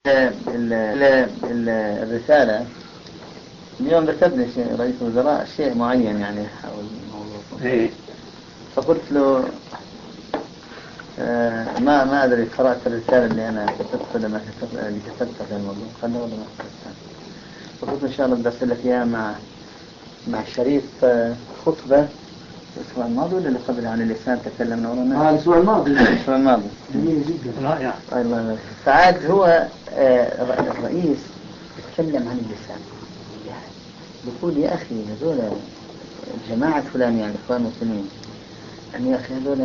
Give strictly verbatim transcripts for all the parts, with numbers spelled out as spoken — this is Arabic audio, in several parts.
ال ال الرسالة اليوم ذكرني شيء رئيس الوزراء شيء معين يعني حول الموضوع، فقلت له آه ما ما أدري قرأت الرسالة اللي أنا كتبتها لما كتبت اللي كتبتها في الموضوع، قال له والله ما كتبتها. فقلت إن شاء الله بدي أرسل لك إياها مع مع الشريف آه خطبة الأسبوع الماضي ولا اللي قبل عن اللسان تكلمنا ورانا؟ آه الأسبوع الماضي. الأسبوع الماضي. جميل جدا. رائع. الله سعاد هو آه الرئيس يتكلم عن اللسان، بيقول يا أخي هذول الجماعة فلان يعني إخوان المسلمين يعني يا أخي هذول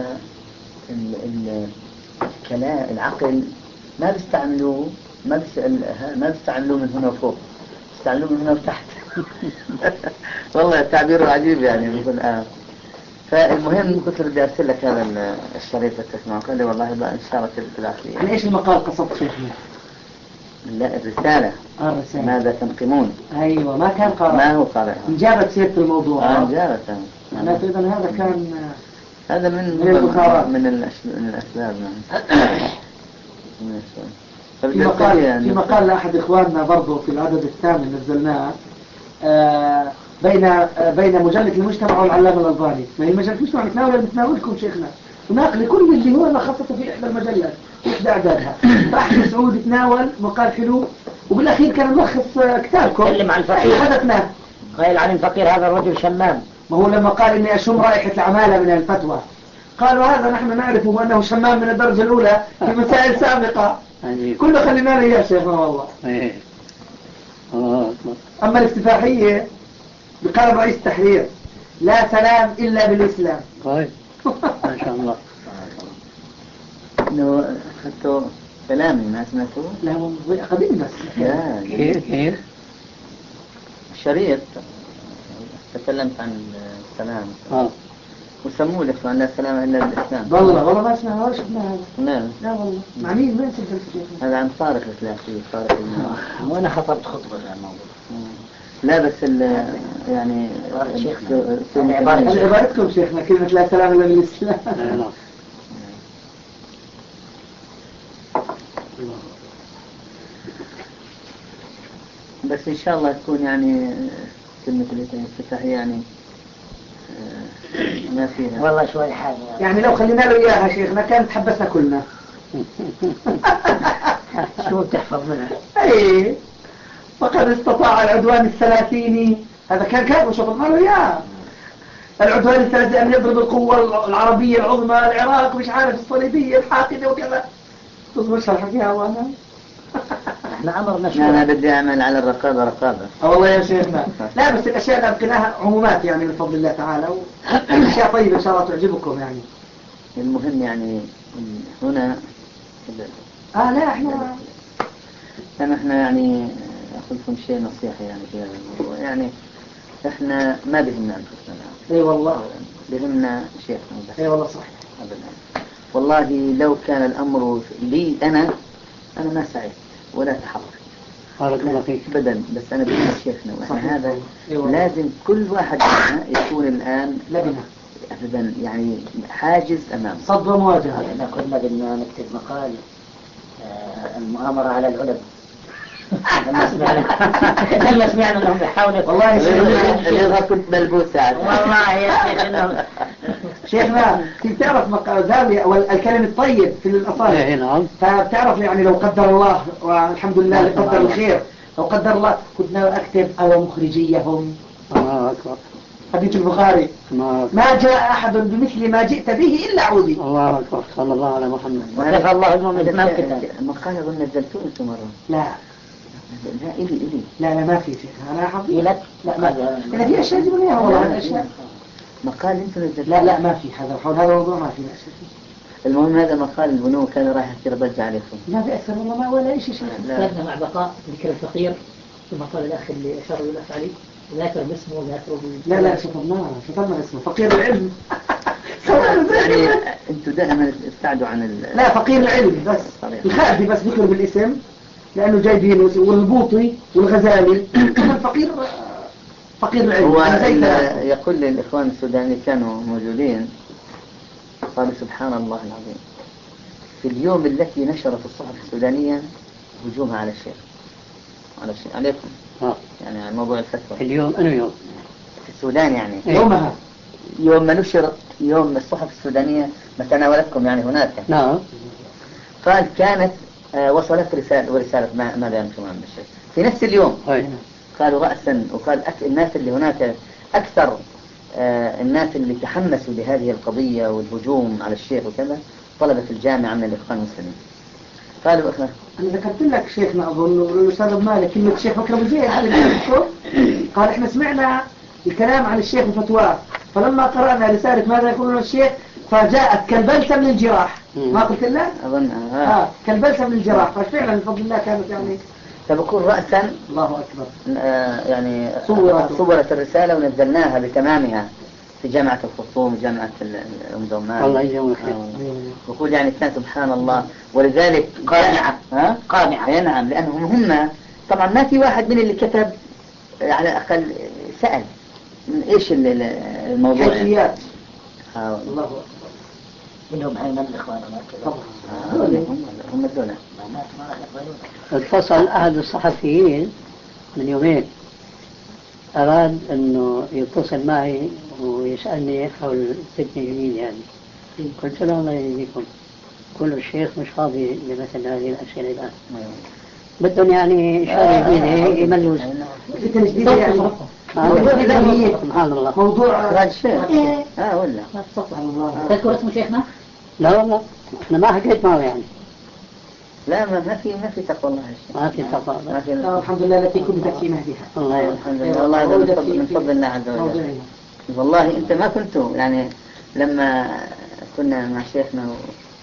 الكلام العقل ما بيستعملوه ما ما بيستعملوه من هنا وفوق، بيستعملوه من هنا وتحت. والله تعبيره عجيب يعني بيقول آه. فالمهم قلت له بدي أرسل لك هذا الشريط تسمعه، قال لي والله بقى إن شاء الله تبعث لي. عن إيش المقال قصدت شيخنا؟ لا الرسالة. آه الرسالة. ماذا تنقمون؟ أيوة ما كان قارئ. ما هو قارئ. انجابت سيرة الموضوع. آه انجابت. أنا أيضا هذا كان هذا من من البخارات. من من الأسباب نعم. في مقال في مقال لأحد إخواننا برضو في العدد الثامن نزلناه آه بين آه بين مجلة المجتمع والعلامة الألباني. ما هي مجلة المجتمع متناولة بتناولكم شيخنا وناقل كل اللي هو لخصته في إحدى المجلات في إحدى أعدادها. راح سعود تناول مقال حلو وبالأخير كان ملخص كتابكم. تكلم عن الفقير. حدثنا. قال عن الفقير هذا الرجل شمام. ما هو لما قال إني أشم رائحة العمالة من الفتوى قالوا هذا نحن نعرفه أنه شمام من الدرجة الأولى في مسائل سابقة. كله خلينا له يا شيخنا والله. أما الافتتاحية بقال رئيس التحرير لا سلام إلا بالإسلام. طيب ما شاء الله. إنه أخذتوا كلامي ما سمعتوه؟ لا والله قديم بس. لا كيف كيف؟ شريط تكلمت عن السلام. آه. وسموه لك أن لا سلام إلا بالإسلام. والله والله ما سمعنا ولا شفنا هذا. نعم. لا والله. مع مين وين سلسلة الشيخ؟ هذا عن طارق الثلاثي طارق الماء. وأنا خطبت خطبة في الموضوع. لا بس ال يعني عبارتكم شيخنا كلمة لا سلام إلا بالإسلام. بس إن شاء الله تكون يعني كلمة الافتتاحية يعني ما فيها والله شوي حاجة يعني لو خلينا له إياها شيخنا كانت حبسنا كلنا. شو تحفظ منها؟ ايه فقد استطاع العدوان الثلاثيني هذا كان كان وشفنا له إياه العدوان الثلاثيني أن يضرب القوة العربية العظمى العراق مش عارف الصليبية الحاقدة وكذا تصبر شرح فيها وانا احنا أمرنا شو أنا بدي أعمل على الرقابة رقابة. والله يا شيخنا لا بس الأشياء اللي أبقناها عمومات يعني من فضل الله تعالى وأشياء طيبة إن شاء الله تعجبكم يعني. المهم يعني هنا آه لا إحنا يعني إحنا يعني أقول لكم شيء نصيحة يعني في هذا الموضوع يعني إحنا ما بهمنا أنفسنا أي والله بهمنا شيخنا بس. أي والله صح أبدا والله لو كان الأمر لي أنا أنا ما سعيت ولا تحرك بارك الله فيك أبدا بس أنا بهمنا شيخنا وإحنا هذا لازم كل واحد منا يكون الآن لبنة أبدا يعني حاجز أمام صد ومواجهة. احنا كنا بدنا نكتب مقال آه المؤامرة على العلماء. لما سمعنا لما سمعنا انهم بيحاولوا والله يا شيخنا كنت ملبوس ساعات والله يا شيخ انهم شيخنا كنت تعرف مقال زاوية والكلم الطيب في الأصالة. ايه نعم. فبتعرف يعني لو قدر الله والحمد لله اللي قدر الخير لو قدر الله كنت ناوي أكتب أو مخرجيهم. الله أكبر. حديث البخاري الله ما جاء أحد بمثل ما جئت به إلا عودي. الله أكبر صلى الله على محمد. وكفى الله المؤمن ما كتب. المقال أظن نزلتوه أنتم مرة. لا لا إلي إلي لا لا ما في شيء أنا حظي لك لا ما أنا في أشياء جبنا إياها والله أشياء مقال أنتم نزلتوه. لا لا ما في هذا حول هذا الموضوع ما في أشياء. المهم هذا مقال البنوك كان راح يصير ضجة عليكم. ما في أكثر والله ما ولا شيء شيء. استاذنا مع بقاء ذكر الفقير ثم قال الأخ اللي أشار الأخ علي ذاكر باسمه وذاكر لا لا شطرناه شطرنا اسمه فقير العلم. يعني أنتوا دائما تبتعدوا عن ال لا فقير العلم بس الخافي بس ذكر بالاسم لأنه جايبين والبوطي والغزالي. الفقير فقير العلم. هو يقول للإخوان السودانيين كانوا موجودين قالوا سبحان الله العظيم في اليوم التي نشرت الصحف السودانية هجومها على الشيخ على الشيخ عليكم آه. يعني موضوع الفتوى اليوم أنا يوم في السودان يعني إيه. يومها يوم ما نشرت يوم الصحف السودانية ما تناولتكم يعني هناك نعم قال كانت آه، وصلت رسالة ورسالة ما ماذا يمكن عن الشيخ في نفس اليوم طيب. قالوا رأسا وقال أك... الناس اللي هناك أكثر آه، الناس اللي تحمسوا لهذه القضية والهجوم على الشيخ وكذا طلبة الجامعة من الإخوان المسلمين قالوا إخوان أنا ذكرت لك شيخنا أظن الأستاذ أبو مالك كلمة الشيخ بكر أبو زيد هذا اللي ذكرته. قال إحنا سمعنا الكلام عن الشيخ وفتواه فلما قرأنا رسالة ماذا يقولون الشيخ فجاءت كالبلسة من الجراح ما قلت له؟ أظن آه. آه كالبلسة من الجراح ففعلا بفضل الله كانت يعني فبكون رأسا الله أكبر آه، يعني صورت. صورت الرسالة ونزلناها بتمامها في جامعة الخرطوم جامعة أم دومان الله يجزاهم الخير. بقول يعني كان سبحان الله ولذلك قانعة. ها قانعة. اي نعم لأنهم هم طبعا ما في واحد من اللي كتب على الأقل سأل من إيش ال- ال- الموضوع يعني. حيثيات آه، الله أكبر منهم أيمن الإخوان وما طبعا آه، هم هم الدولة ما ما راح يقبلون. اتصل أحد الصحفيين من يومين أراد أنه يتصل معي ويسألني حول ابن جميل يعني قلت له الله يهديكم كل الشيخ مش فاضي لمثل هذه الأسئلة الآن بدهم يعني شغله جديدة يملوز فكرة جديدة يعني موضوع إلهي. سبحان الله موضوع هذا الشيء إيه. اه ولا ما تسطح الله تذكر اسم شيخنا؟ لا والله أنا ما حكيت معه يعني لا ما ما في ما في تقوى الله هالشيء ما في تفاضل ما في آه، الحمد لله التي كنت في مهدها الله أيوة، يرحمه. الحمد لله والله هذا من فضل من فضل الله عز وجل موضوعنا والله أنت ما كنتوا يعني لما كنا مع شيخنا و...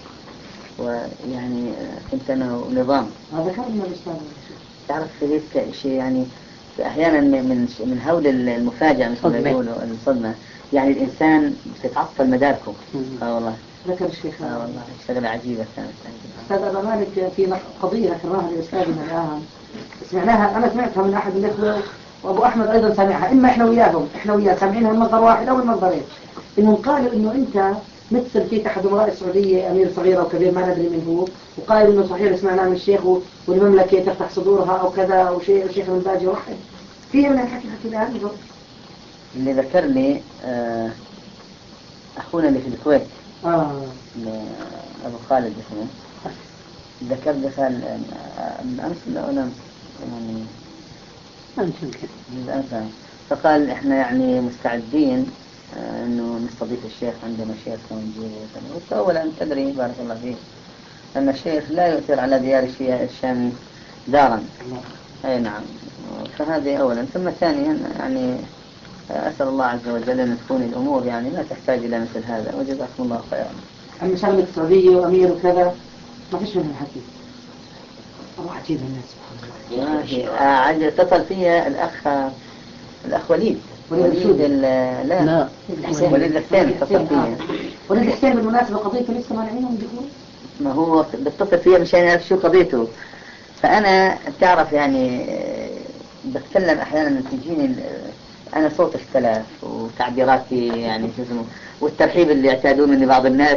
ويعني كنت أنا ونظام هذا ذكرنا الأستاذ تعرف في هيك شيء يعني أحيانا من من من هول المفاجأة مثل ما صدمة. يقولوا الصدمة يعني الإنسان بتتعطل مداركه آه والله ذكر الشيخ آه والله شغلة عجيبة كانت أستاذ أبا مالك في قضية ذكرناها لأستاذنا الآن سمعناها أنا سمعتها من أحد الإخوة وأبو أحمد أيضا سمعها إما إحنا وياهم إحنا وياه سامعينها من مصدر واحد أو من مصدرين إنهم قالوا إنه أنت مثل في أحد أمراء السعودية أمير صغير أو كبير ما ندري من هو وقال إنه صحيح سمعنا من الشيخ والمملكة تفتح صدورها أو كذا أو شيء الشيخ من باجي واحد فيها من الحكي حكي الآن اللي ذكر لي آه أخونا اللي في الكويت آه أبو خالد اسمه ذكر لي قال أمس ولا أمس يعني أنت يمكن بالأمس فقال إحنا يعني مستعدين آه إنه نستضيف الشيخ عندنا شيخ ونجيبه وكذا قلت أولا تدري بارك الله فيك أن الشيخ لا يؤثر على ديار الشام دارا أي نعم فهذه أولا ثم ثانيا يعني أسأل الله عز وجل أن تكون الأمور يعني لا تحتاج إلى مثل هذا وجزاكم الله خيرا. أما شغلة السعودية وأمير وكذا ما فيش منها حكي أبو عجيب الناس سبحان الله. آه عاد اتصل فيها الأخ الأخ وليد وليد وليد السودي. ال- لا لا وليد الحسين اتصل فيها وليد الحسين بالمناسبة قضيته لسه مانعينهم دخول ما هو بتصل فيها مشان يعرف شو قضيته فأنا تعرف يعني بتكلم أحيانا تجيني ال- أنا صوت اختلاف وتعبيراتي يعني شو اسمه والترحيب اللي يعتادون مني بعض الناس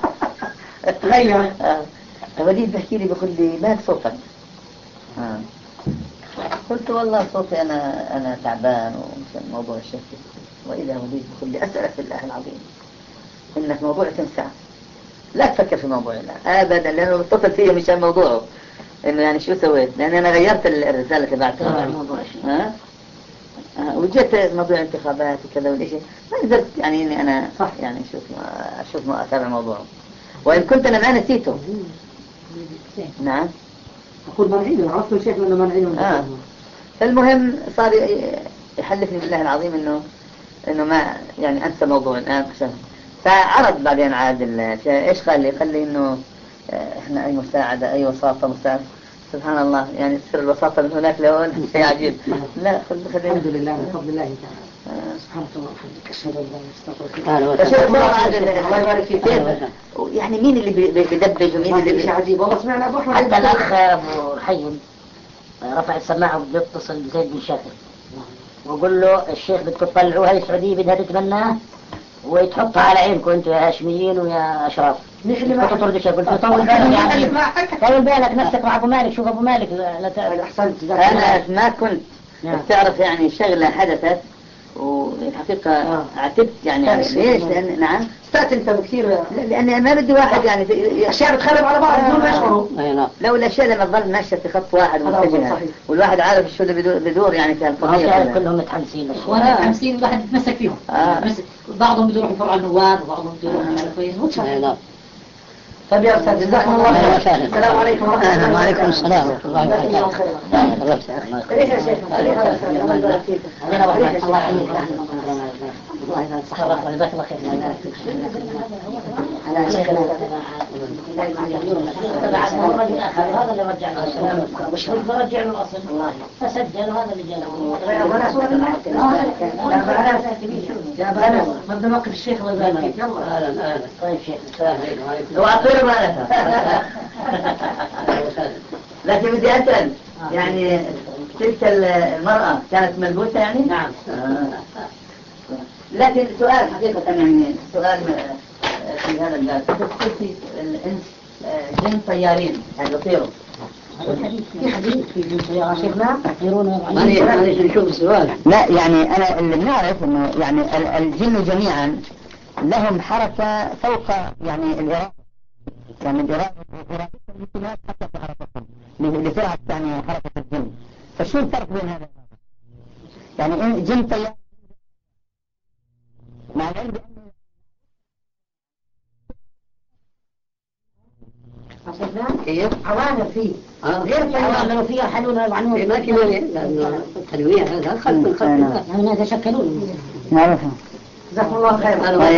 غير آه. وليد بحكي لي بيقول لي مالك صوتك آه. قلت والله صوتي أنا أنا تعبان ومشان موضوع الشكل وإذا وليد بيقول لي أسألك بالله العظيم إنك موضوع تنسى لا تفكر في موضوع الله أبدا لأنه متصل فيه مشان موضوعه إنه يعني شو سويت لأن أنا غيرت الرسالة اللي بعتها ها آه، وجدت موضوع انتخابات وكذا والإشي ما قدرت يعني إني أنا صح. يعني أشوف أشوف ما أتابع الموضوع وإن كنت أنا ما نسيته نعم أقول مانعينهم عرفتوا شيخ لأنه مانعينهم آه. دخول. فالمهم صار ي- يحلفني بالله العظيم إنه إنه ما يعني أنسى موضوع الآن عشان فعرض بعدين عاد ال- إيش قال لي قال لي إنه آه، إحنا أي مساعدة أي وساطة مساعدة سبحان الله يعني سر الوساطة من هناك لهون شيء عجيب لا خذ خذ الحمد لله من فضل الله تعالى سبحانك اللهم وبحمدك أشهد أن لا إله إلا أنت أهلا فشوف وسهلا الله عاد ال- الله يبارك فيك كيف أهلا وسهلا. يعني مين اللي بي- بي- بيدبج ومين اللي هذا شيء بي- عجيب والله سمعنا أبو أحمد حتى الأخ أبو حيم رفع السماعة وبيتصل بزيد بن شاكر وقول له الشيخ بدكم تطلعوها السعودية بدها تتبناه وتحطها على عينكم أنتم يا هاشميين ويا أشراف مش اللي ما تطرد الشيء قلت طول بالك يعني طول بالك نفسك مع ابو مالك شوف ابو مالك لا لا تعرف. احسنت. انا ما كنت نعم. تعرف يعني شغلة حدثت والحقيقة آه. اعتبت يعني, يعني ليش لأن نعم استأت انت بكثير لا، لأني ما بدي واحد يعني في اشياء بتخرب على بعض بدون ما يشعروا. أي نعم. لو الأشياء لما تظل ماشية في خط واحد هذا أفضل متجهة صحيح. والواحد عارف شو اللي بدور, بدور يعني في ما القضية تعرف كلها. كلهم متحمسين وانا خمسين الواحد يتمسك فيهم آه. بس بعضهم بده يروح يفرع النواب وبعضهم بده يروح على فين أي نعم. طيب يا استاذ جزاكم الله أهلا خير. وسهلا. السلام عليكم ورحمه الله وبركاته. وعليكم السلام ورحمة الله جزاكم الله وبركاته. خيرا. الله يسعدك. ليش يا شيخ؟ الله يبارك فيك. الله يحييك الله يبارك صحة جزاك الله خير على شيخنا بعد ما الرجل اخر هذا اللي رجعنا السلام مش رجع له الاصل فسجل هذا اللي يا بنات نبدا موقف الشيخ الله يبارك فيك. يلا أهلا أهلا. طيب شيخ السلام عليكم وأطير مالها لكن بدي أسأل يعني تلك المرأة كانت ملبوسة يعني؟ نعم. آه. لكن سؤال حقيقة يعني سؤال في هذا الباب قلتي الإنس جن طيارين يعني يطيروا في حديث في جنس يا شيخنا يطيرون ماني ماني نشوف السؤال. لا يعني أنا اللي بنعرف إنه يعني الجن جميعا لهم حركة فوق يعني الإرادة يعني الإرادة الإرادة حتى في حركتهم لسرعة يعني حركة الجن. فشو الفرق بين هذا يعني إن جن طيار مع العلم بأنه كيف؟ عوامل فيه غير العوامل فيها حلول العنون ما في مانع لأنه التنويع هذا خلق من خلق الله. يعني يتشكلون نعرفها جزاكم الله خير.